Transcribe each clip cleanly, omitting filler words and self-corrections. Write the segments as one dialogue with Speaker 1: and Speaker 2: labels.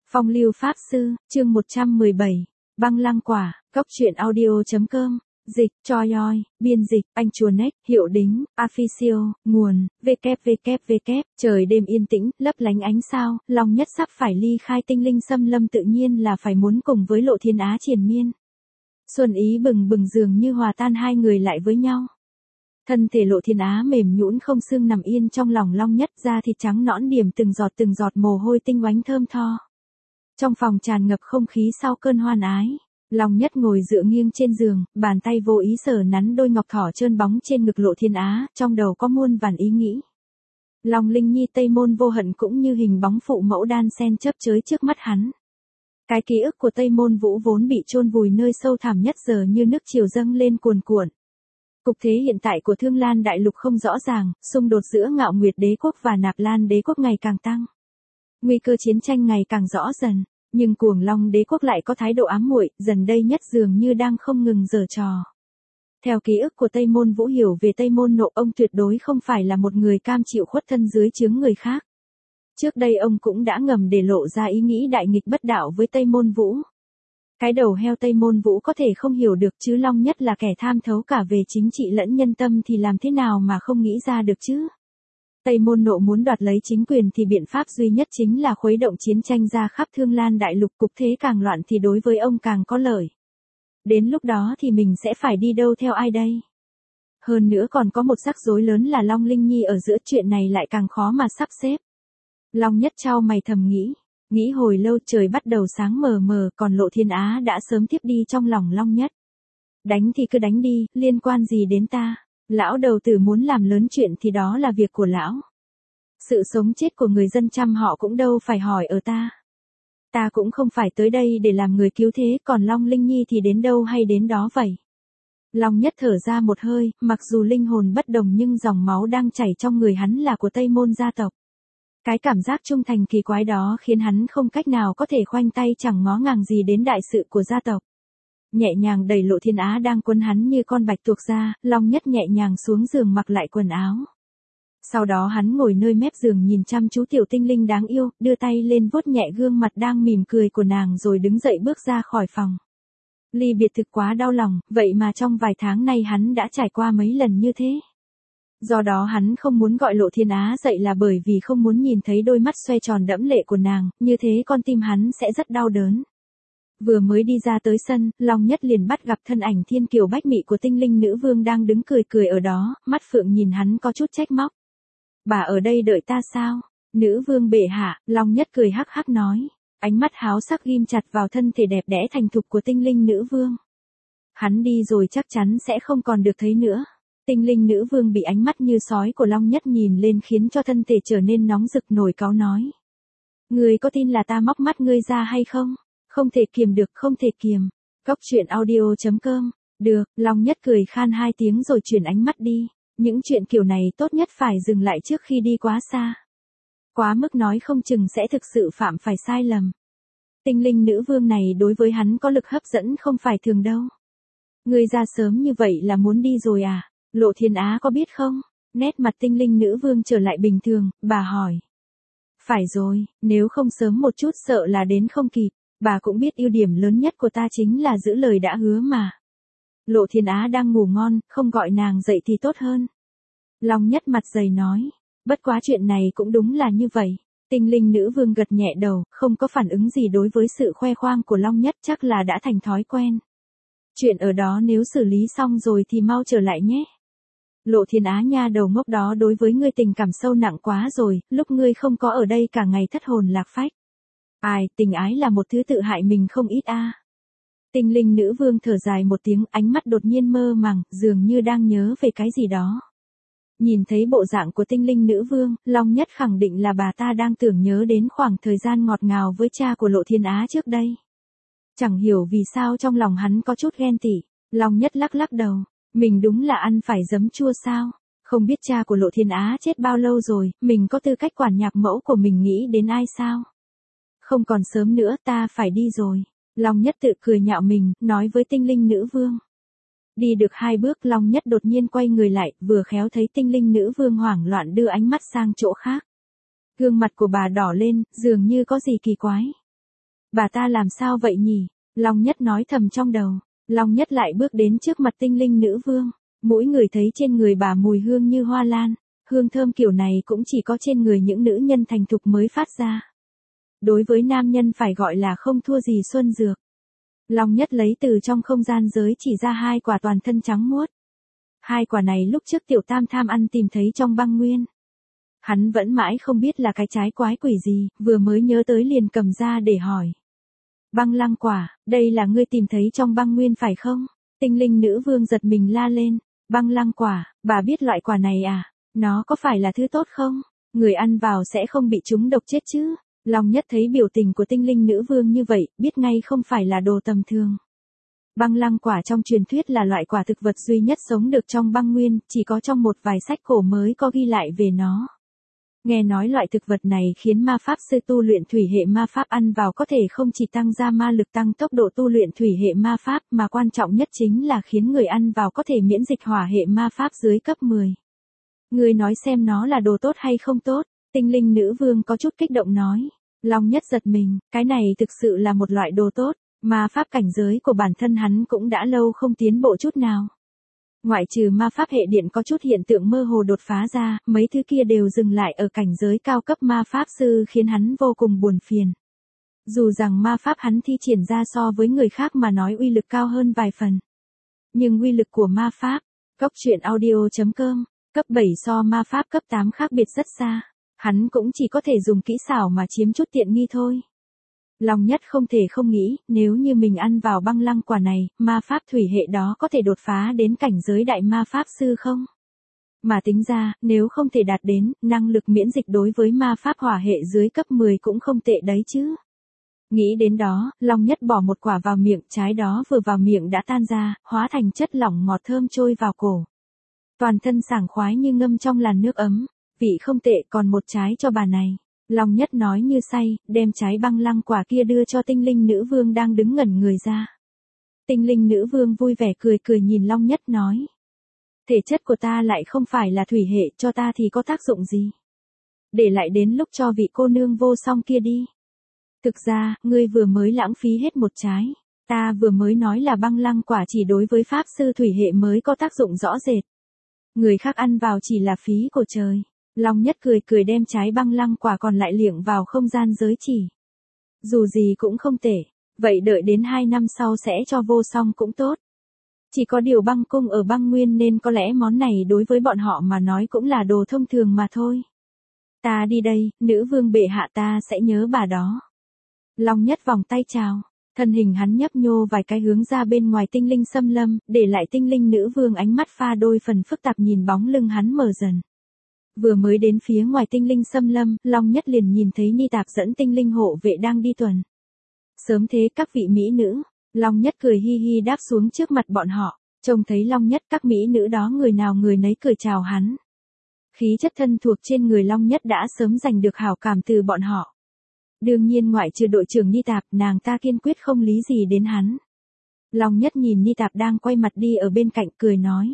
Speaker 1: Phong lưu pháp sư, chương 117, băng lăng quả, góc truyện audio.com, dịch, Choyoi, biên dịch, anh chùa nách, hiệu đính, official, nguồn, www, trời đêm yên tĩnh, lấp lánh ánh sao, Long Nhất sắp phải ly khai tinh linh xâm lâm tự nhiên là phải muốn cùng với Lộ Thiên Á triền miên. Xuân ý bừng bừng dường như hòa tan hai người lại với nhau. Thân thể Lộ Thiên Á mềm nhũn không xương nằm yên trong lòng Long Nhất, da thịt trắng nõn điểm từng giọt mồ hôi tinh oánh thơm tho. Trong phòng tràn ngập không khí sau cơn hoan ái. Long Nhất ngồi dựa nghiêng trên giường, bàn tay vô ý sờ nắn đôi ngọc thỏ trơn bóng trên ngực Lộ Thiên Á, trong đầu có muôn vàn ý nghĩ. Long Linh Nhi Tây Môn Vô Hận cũng như hình bóng phụ mẫu đan sen chớp chới trước mắt hắn. Cái ký ức của Tây Môn Vũ vốn bị chôn vùi nơi sâu thẳm nhất giờ như nước triều dâng lên cuồn cuộn. Cục thế hiện tại của Thương Lan Đại Lục không rõ ràng, xung đột giữa Ngạo Nguyệt Đế quốc và Nạp Lan Đế quốc ngày càng tăng. Nguy cơ chiến tranh ngày càng rõ dần, nhưng Cuồng Long Đế quốc lại có thái độ ám muội, dần đây nhất dường như đang không ngừng giở trò. Theo ký ức của Tây Môn Vũ hiểu về Tây Môn Nộ, ông tuyệt đối không phải là một người cam chịu khuất thân dưới chướng người khác. Trước đây ông cũng đã ngầm để lộ ra ý nghĩ đại nghịch bất đạo với Tây Môn Vũ. Cái đầu heo Tây Môn Vũ có thể không hiểu được chứ Long Nhất là kẻ tham thấu cả về chính trị lẫn nhân tâm thì làm thế nào mà không nghĩ ra được chứ. Tây Môn Nộ muốn đoạt lấy chính quyền thì biện pháp duy nhất chính là khuấy động chiến tranh ra khắp Thương Lan Đại Lục, cục thế càng loạn thì đối với ông càng có lợi. Đến lúc đó thì mình sẽ phải đi đâu theo ai đây? Hơn nữa còn có một rắc rối lớn là Long Linh Nhi ở giữa, chuyện này lại càng khó mà sắp xếp. Long Nhất chau mày thầm nghĩ hồi lâu trời bắt đầu sáng mờ mờ, còn Lộ Thiên Á đã sớm tiếp đi trong lòng Long Nhất. Đánh thì cứ đánh đi, liên quan gì đến ta? Lão đầu tử muốn làm lớn chuyện thì đó là việc của lão. Sự sống chết của người dân trăm họ cũng đâu phải hỏi ở ta. Ta cũng không phải tới đây để làm người cứu thế, còn Long Linh Nhi thì đến đâu hay đến đó vậy. Long Nhất thở ra một hơi, mặc dù linh hồn bất đồng nhưng dòng máu đang chảy trong người hắn là của Tây Môn gia tộc. Cái cảm giác trung thành kỳ quái đó khiến hắn không cách nào có thể khoanh tay chẳng ngó ngàng gì đến đại sự của gia tộc. Nhẹ nhàng đẩy Lộ Thiên Á đang quấn hắn như con bạch tuộc ra, Long Nhất nhẹ nhàng xuống giường mặc lại quần áo. Sau đó hắn ngồi nơi mép giường nhìn chăm chú tiểu tinh linh đáng yêu, đưa tay lên vuốt nhẹ gương mặt đang mỉm cười của nàng rồi đứng dậy bước ra khỏi phòng. Ly biệt thực quá đau lòng, vậy mà trong vài tháng nay hắn đã trải qua mấy lần như thế. Do đó hắn không muốn gọi Lộ Thiên Á dậy là bởi vì không muốn nhìn thấy đôi mắt xoay tròn đẫm lệ của nàng, như thế con tim hắn sẽ rất đau đớn. Vừa mới đi ra tới sân, Long Nhất liền bắt gặp thân ảnh thiên kiều bách mị của tinh linh nữ vương đang đứng cười ở đó, mắt phượng nhìn hắn có chút trách móc. Bà ở đây đợi ta sao? Nữ vương bệ hạ, Long Nhất cười hắc hắc nói. Ánh mắt háo sắc ghim chặt vào thân thể đẹp đẽ thành thục của tinh linh nữ vương. Hắn đi rồi chắc chắn sẽ không còn được thấy nữa. Tinh linh nữ vương bị ánh mắt như sói của Long Nhất nhìn lên khiến cho thân thể trở nên nóng rực, nổi cáu nói. Ngươi có tin là ta móc mắt ngươi ra hay không? Không thể kiềm được, không thể kiềm. Góc truyện audio.com. Được, Long Nhất cười khan hai tiếng rồi chuyển ánh mắt đi. Những chuyện kiểu này tốt nhất phải dừng lại trước khi đi quá xa. Quá mức nói không chừng sẽ thực sự phạm phải sai lầm. Tinh linh nữ vương này đối với hắn có lực hấp dẫn không phải thường đâu. Ngươi ra sớm như vậy là muốn đi rồi à? Lộ Thiên Á có biết không? Nét mặt tinh linh nữ vương trở lại bình thường, bà hỏi. Phải rồi, nếu không sớm một chút sợ là đến không kịp. Bà cũng biết ưu điểm lớn nhất của ta chính là giữ lời đã hứa mà. Lộ Thiên Á đang ngủ ngon, không gọi nàng dậy thì tốt hơn. Long Nhất mặt dày nói. Bất quá chuyện này cũng đúng là như vậy. Tinh linh nữ vương gật nhẹ đầu, không có phản ứng gì đối với sự khoe khoang của Long Nhất, chắc là đã thành thói quen. Chuyện ở đó nếu xử lý xong rồi thì mau trở lại nhé. Lộ Thiên Á nha đầu ngốc đó, đối với ngươi tình cảm sâu nặng quá rồi, lúc ngươi không có ở đây cả ngày thất hồn lạc phách. Ai, tình ái là một thứ tự hại mình không ít a. Tinh linh nữ vương thở dài một tiếng, ánh mắt đột nhiên mơ màng, dường như đang nhớ về cái gì đó. Nhìn thấy bộ dạng của tinh linh nữ vương, Long Nhất khẳng định là bà ta đang tưởng nhớ đến khoảng thời gian ngọt ngào với cha của Lộ Thiên Á trước đây. Chẳng hiểu vì sao trong lòng hắn có chút ghen tị. Long Nhất lắc lắc đầu, mình đúng là ăn phải giấm chua sao? Không biết cha của Lộ Thiên Á chết bao lâu rồi, mình có tư cách quản nhạc mẫu của mình nghĩ đến ai sao? Không còn sớm nữa, ta phải đi rồi. Long Nhất tự cười nhạo mình, nói với tinh linh nữ vương. Đi được 2 bước, Long Nhất đột nhiên quay người lại, vừa khéo thấy tinh linh nữ vương hoảng loạn đưa ánh mắt sang chỗ khác. Gương mặt của bà đỏ lên, dường như có gì kỳ quái. Bà ta làm sao vậy nhỉ? Long Nhất nói thầm trong đầu. Long Nhất lại bước đến trước mặt tinh linh nữ vương. Mỗi người thấy trên người bà mùi hương như hoa lan. Hương thơm kiểu này cũng chỉ có trên người những nữ nhân thành thục mới phát ra. Đối với nam nhân phải gọi là không thua gì xuân dược. Long Nhất lấy từ trong không gian giới chỉ ra 2 quả toàn thân trắng muốt. 2 quả này lúc trước Tiểu Tam tham ăn tìm thấy trong băng nguyên. Hắn vẫn mãi không biết là cái trái quái quỷ gì, vừa mới nhớ tới liền cầm ra để hỏi. Băng lăng quả, đây là ngươi tìm thấy trong băng nguyên phải không? Tinh linh nữ vương giật mình la lên. Băng lăng quả, bà biết loại quả này à? Nó có phải là thứ tốt không? Người ăn vào sẽ không bị trúng độc chết chứ? Long Nhất thấy biểu tình của tinh linh nữ vương như vậy, biết ngay không phải là đồ tầm thường. Băng lăng quả trong truyền thuyết là loại quả thực vật duy nhất sống được trong băng nguyên, chỉ có trong một vài sách cổ mới có ghi lại về nó. Nghe nói loại thực vật này khiến ma pháp sư tu luyện thủy hệ ma pháp ăn vào có thể không chỉ tăng ra ma lực tăng tốc độ tu luyện thủy hệ ma pháp mà quan trọng nhất chính là khiến người ăn vào có thể miễn dịch hỏa hệ ma pháp dưới cấp 10. Người nói xem nó là đồ tốt hay không tốt, tinh linh nữ vương có chút kích động nói. Long Nhất giật mình, cái này thực sự là một loại đồ tốt, ma pháp cảnh giới của bản thân hắn cũng đã lâu không tiến bộ chút nào. Ngoại trừ ma pháp hệ điện có chút hiện tượng mơ hồ đột phá ra, mấy thứ kia đều dừng lại ở cảnh giới cao cấp ma pháp sư khiến hắn vô cùng buồn phiền. Dù rằng ma pháp hắn thi triển ra so với người khác mà nói uy lực cao hơn vài phần. Nhưng uy lực của ma pháp, Cốc truyện audio.com, cấp 7 so ma pháp cấp 8 khác biệt rất xa. Hắn cũng chỉ có thể dùng kỹ xảo mà chiếm chút tiện nghi thôi. Long Nhất không thể không nghĩ, nếu như mình ăn vào băng lăng quả này, ma pháp thủy hệ đó có thể đột phá đến cảnh giới đại ma pháp sư không? Mà tính ra, nếu không thể đạt đến, năng lực miễn dịch đối với ma pháp hỏa hệ dưới cấp 10 cũng không tệ đấy chứ. Nghĩ đến đó, Long Nhất bỏ một quả vào miệng, trái đó vừa vào miệng đã tan ra, hóa thành chất lỏng ngọt thơm trôi vào cổ. Toàn thân sảng khoái như ngâm trong làn nước ấm. Vị không tệ, còn một trái cho bà này. Long Nhất nói như say, đem trái băng lăng quả kia đưa cho tinh linh nữ vương đang đứng ngẩn người ra. Tinh linh nữ vương vui vẻ cười cười nhìn Long Nhất nói. Thể chất của ta lại không phải là thủy hệ, cho ta thì có tác dụng gì? Để lại đến lúc cho vị cô nương vô song kia đi. Thực ra, ngươi vừa mới lãng phí hết một trái. Ta vừa mới nói là băng lăng quả chỉ đối với pháp sư thủy hệ mới có tác dụng rõ rệt. Người khác ăn vào chỉ là phí của trời. Long Nhất cười cười đem trái băng lăng quả còn lại liệng vào không gian giới chỉ. Dù gì cũng không tệ, vậy đợi đến 2 năm sau sẽ cho vô song cũng tốt. Chỉ có điều băng cung ở băng nguyên nên có lẽ món này đối với bọn họ mà nói cũng là đồ thông thường mà thôi. Ta đi đây, nữ vương bệ hạ ta sẽ nhớ bà đó. Long Nhất vòng tay chào, thân hình hắn nhấp nhô vài cái hướng ra bên ngoài tinh linh xâm lâm, để lại tinh linh nữ vương ánh mắt pha đôi phần phức tạp nhìn bóng lưng hắn mờ dần. Vừa mới đến phía ngoài tinh linh xâm lâm, Long Nhất liền nhìn thấy Ni Tạp dẫn tinh linh hộ vệ đang đi tuần. Sớm thế các vị mỹ nữ, Long Nhất cười hi hi đáp xuống trước mặt bọn họ, trông thấy Long Nhất các mỹ nữ đó người nào người nấy cười chào hắn. Khí chất thân thuộc trên người Long Nhất đã sớm giành được hảo cảm từ bọn họ. Đương nhiên ngoại trừ đội trưởng Ni Tạp, nàng ta kiên quyết không lý gì đến hắn. Long Nhất nhìn Ni Tạp đang quay mặt đi ở bên cạnh cười nói.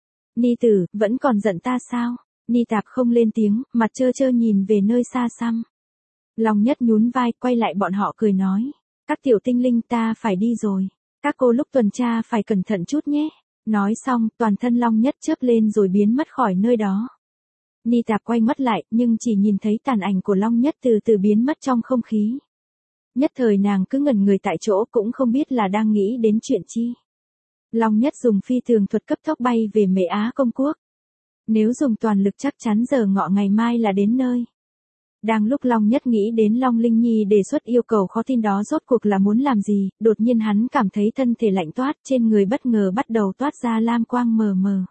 Speaker 1: Ni tử, vẫn còn giận ta sao? Ni Tạp không lên tiếng, mặt trơ trơ nhìn về nơi xa xăm. Long Nhất nhún vai, quay lại bọn họ cười nói. Các tiểu tinh linh ta phải đi rồi. Các cô lúc tuần tra phải cẩn thận chút nhé. Nói xong, toàn thân Long Nhất chớp lên rồi biến mất khỏi nơi đó. Ni Tạp quay mắt lại, nhưng chỉ nhìn thấy tàn ảnh của Long Nhất từ từ biến mất trong không khí. Nhất thời nàng cứ ngẩn người tại chỗ cũng không biết là đang nghĩ đến chuyện chi. Long Nhất dùng phi thường thuật cấp tốc bay về Mễ Á Công Quốc. Nếu dùng toàn lực chắc chắn giờ ngọ ngày mai là đến nơi. Đang lúc Long Nhất nghĩ đến Long Linh Nhi đề xuất yêu cầu khó tin đó rốt cuộc là muốn làm gì, đột nhiên hắn cảm thấy thân thể lạnh toát, trên người bất ngờ bắt đầu toát ra lam quang mờ mờ.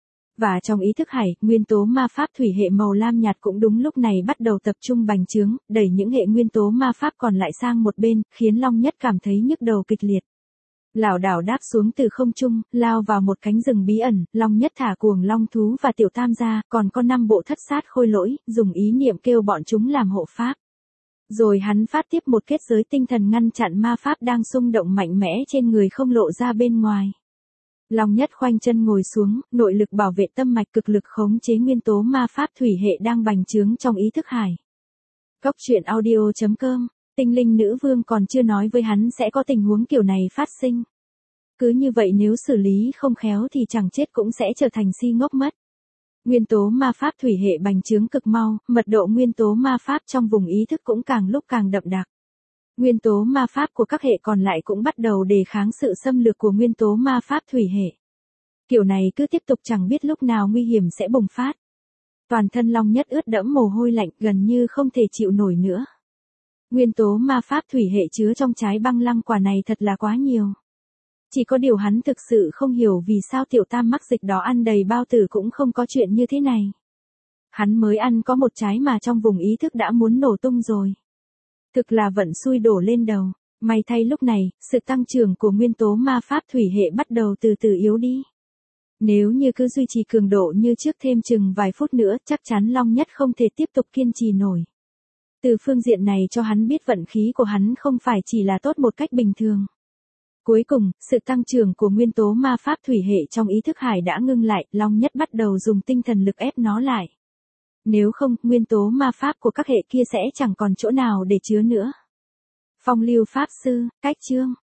Speaker 1: Và trong ý thức hải, nguyên tố ma pháp thủy hệ màu lam nhạt cũng đúng lúc này bắt đầu tập trung bành trướng, đẩy những hệ nguyên tố ma pháp còn lại sang một bên, khiến Long Nhất cảm thấy nhức đầu kịch liệt. Lảo đảo đáp xuống từ không trung, lao vào một cánh rừng bí ẩn, Long Nhất thả cuồng long thú và tiểu tam ra, còn có 5 bộ thất sát khôi lỗi, dùng ý niệm kêu bọn chúng làm hộ pháp. Rồi hắn phát tiếp một kết giới tinh thần ngăn chặn ma pháp đang xung động mạnh mẽ trên người không lộ ra bên ngoài. Long Nhất khoanh chân ngồi xuống, nội lực bảo vệ tâm mạch cực lực khống chế nguyên tố ma pháp thủy hệ đang bành trướng trong ý thức hải. Cốc truyện audio.com Tinh linh nữ vương còn chưa nói với hắn sẽ có tình huống kiểu này phát sinh. Cứ như vậy nếu xử lý không khéo thì chẳng chết cũng sẽ trở thành si ngốc mất. Nguyên tố ma pháp thủy hệ bành trướng cực mau, mật độ nguyên tố ma pháp trong vùng ý thức cũng càng lúc càng đậm đặc. Nguyên tố ma pháp của các hệ còn lại cũng bắt đầu đề kháng sự xâm lược của nguyên tố ma pháp thủy hệ. Kiểu này cứ tiếp tục chẳng biết lúc nào nguy hiểm sẽ bùng phát. Toàn thân Long Nhất ướt đẫm mồ hôi lạnh gần như không thể chịu nổi nữa. Nguyên tố ma pháp thủy hệ chứa trong trái băng lăng quả này thật là quá nhiều. Chỉ có điều hắn thực sự không hiểu vì sao tiểu tam mắc dịch đó ăn đầy bao tử cũng không có chuyện như thế này. Hắn mới ăn có một trái mà trong vùng ý thức đã muốn nổ tung rồi. Thực là vận xui đổ lên đầu. May thay lúc này, sự tăng trưởng của nguyên tố ma pháp thủy hệ bắt đầu từ từ yếu đi. Nếu như cứ duy trì cường độ như trước thêm chừng vài phút nữa chắc chắn Long Nhất không thể tiếp tục kiên trì nổi. Từ phương diện này cho hắn biết vận khí của hắn không phải chỉ là tốt một cách bình thường. Cuối cùng, sự tăng trưởng của nguyên tố ma pháp thủy hệ trong ý thức hải đã ngưng lại, Long Nhất bắt đầu dùng tinh thần lực ép nó lại. Nếu không, nguyên tố ma pháp của các hệ kia sẽ chẳng còn chỗ nào để chứa nữa. Phong lưu pháp sư, cách chương.